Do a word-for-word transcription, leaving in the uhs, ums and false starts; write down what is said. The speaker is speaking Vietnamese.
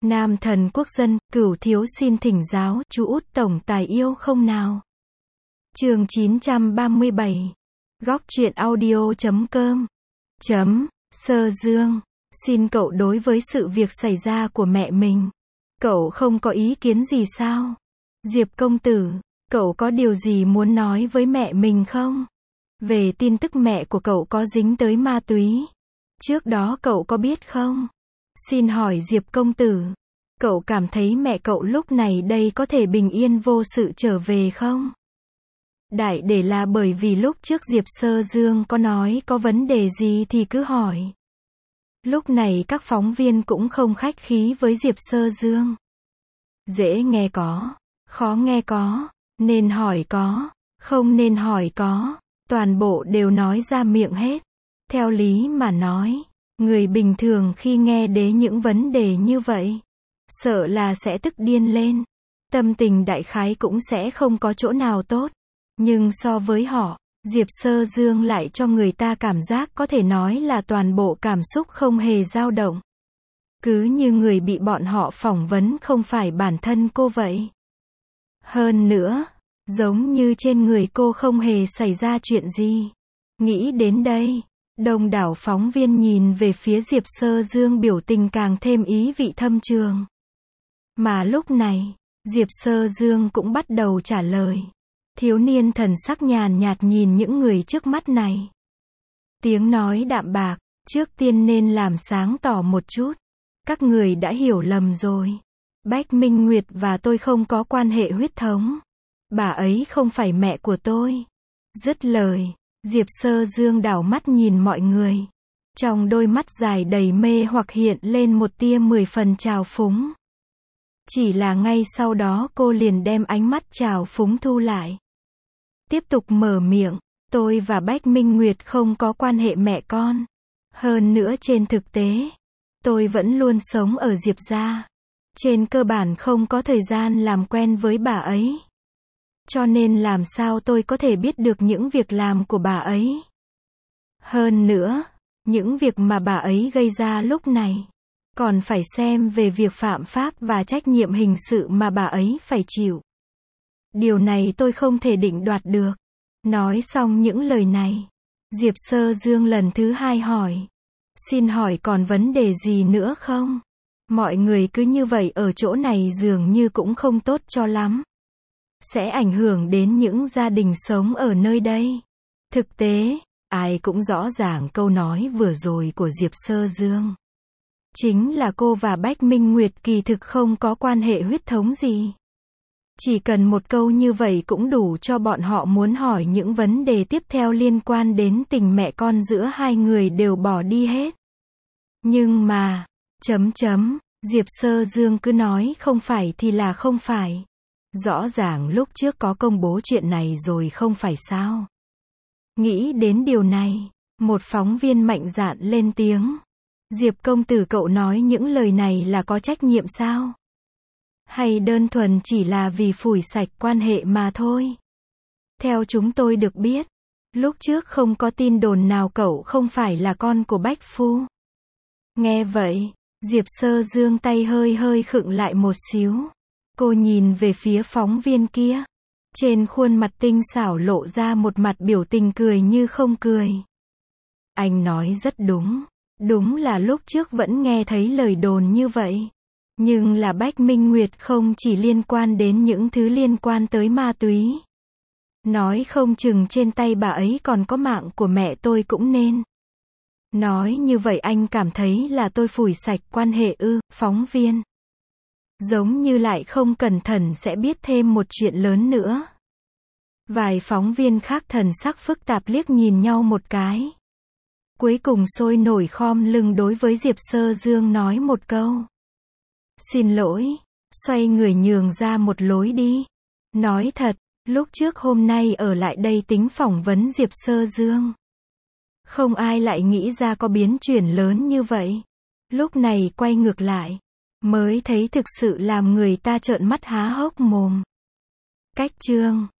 Nam thần quốc dân, cửu thiếu xin thỉnh giáo, chú út tổng tài yêu không nào? Chương chín trăm ba mươi bảy. Góc truyện audio chấm com. Chấm, Sơ Dương. Xin cậu đối với sự việc xảy ra của mẹ mình. Cậu không có ý kiến gì sao? Diệp công tử, cậu có điều gì muốn nói với mẹ mình không? Về tin tức mẹ của cậu có dính tới ma túy. Trước đó cậu có biết không? Xin hỏi Diệp công tử, cậu cảm thấy mẹ cậu lúc này đây có thể bình yên vô sự trở về không? Đại để là bởi vì lúc trước Diệp Sơ Dương có nói có vấn đề gì thì cứ hỏi. Lúc này các phóng viên cũng không khách khí với Diệp Sơ Dương. Dễ nghe có, khó nghe có, nên hỏi có, không nên hỏi có, toàn bộ đều nói ra miệng hết. Theo lý mà nói, người bình thường khi nghe đến những vấn đề như vậy, sợ là sẽ tức điên lên. Tâm tình đại khái cũng sẽ không có chỗ nào tốt. Nhưng so với họ, Diệp Sơ Dương lại cho người ta cảm giác có thể nói là toàn bộ cảm xúc không hề dao động. Cứ như người bị bọn họ phỏng vấn không phải bản thân cô vậy. Hơn nữa, giống như trên người cô không hề xảy ra chuyện gì. Nghĩ đến đây, đông đảo phóng viên nhìn về phía Diệp Sơ Dương biểu tình càng thêm ý vị thâm trường. Mà lúc này, Diệp Sơ Dương cũng bắt đầu trả lời. Thiếu niên thần sắc nhàn nhạt nhìn những người trước mắt này. Tiếng nói đạm bạc, trước tiên nên làm sáng tỏ một chút. Các người đã hiểu lầm rồi. Bách Minh Nguyệt và tôi không có quan hệ huyết thống. Bà ấy không phải mẹ của tôi. Dứt lời, Diệp Sơ Dương đảo mắt nhìn mọi người. Trong đôi mắt dài đầy mê hoặc hiện lên một tia mười phần trào phúng. Chỉ là ngay sau đó cô liền đem ánh mắt trào phúng thu lại. Tiếp tục mở miệng, tôi và Bách Minh Nguyệt không có quan hệ mẹ con. Hơn nữa trên thực tế, tôi vẫn luôn sống ở Diệp gia. Trên cơ bản không có thời gian làm quen với bà ấy. Cho nên làm sao tôi có thể biết được những việc làm của bà ấy. Hơn nữa, những việc mà bà ấy gây ra lúc này, còn phải xem về việc phạm pháp và trách nhiệm hình sự mà bà ấy phải chịu. Điều này tôi không thể định đoạt được. Nói xong những lời này, Diệp Sơ Dương lần thứ hai hỏi. Xin hỏi còn vấn đề gì nữa không? Mọi người cứ như vậy ở chỗ này dường như cũng không tốt cho lắm. Sẽ ảnh hưởng đến những gia đình sống ở nơi đây. Thực tế, ai cũng rõ ràng câu nói vừa rồi của Diệp Sơ Dương. Chính là cô và Bách Minh Nguyệt kỳ thực không có quan hệ huyết thống gì. Chỉ cần một câu như vậy cũng đủ cho bọn họ muốn hỏi những vấn đề tiếp theo liên quan đến tình mẹ con giữa hai người đều bỏ đi hết. Nhưng mà, chấm chấm, Diệp Sơ Dương cứ nói không phải thì là không phải. Rõ ràng lúc trước có công bố chuyện này rồi không phải sao? Nghĩ đến điều này, một phóng viên mạnh dạn lên tiếng. Diệp công tử cậu nói những lời này là có trách nhiệm sao? Hay đơn thuần chỉ là vì phủi sạch quan hệ mà thôi? Theo chúng tôi được biết, lúc trước không có tin đồn nào cậu không phải là con của Bách Phu. Nghe vậy, Diệp Sơ Dương tay hơi hơi khựng lại một xíu. Cô nhìn về phía phóng viên kia. Trên khuôn mặt tinh xảo lộ ra một mặt biểu tình cười như không cười. Anh nói rất đúng. Đúng là lúc trước vẫn nghe thấy lời đồn như vậy. Nhưng là Bách Minh Nguyệt không chỉ liên quan đến những thứ liên quan tới ma túy. Nói không chừng trên tay bà ấy còn có mạng của mẹ tôi cũng nên. Nói như vậy anh cảm thấy là tôi phủi sạch quan hệ ư? Phóng viên. Giống như lại không cẩn thận sẽ biết thêm một chuyện lớn nữa. Vài phóng viên khác thần sắc phức tạp liếc nhìn nhau một cái. Cuối cùng sôi nổi khom lưng đối với Diệp Sơ Dương nói một câu. Xin lỗi, xoay người nhường ra một lối đi. Nói thật, lúc trước hôm nay ở lại đây tính phỏng vấn Diệp Sơ Dương. Không ai lại nghĩ ra có biến chuyển lớn như vậy. Lúc này quay ngược lại, mới thấy thực sự làm người ta trợn mắt há hốc mồm. Cách chương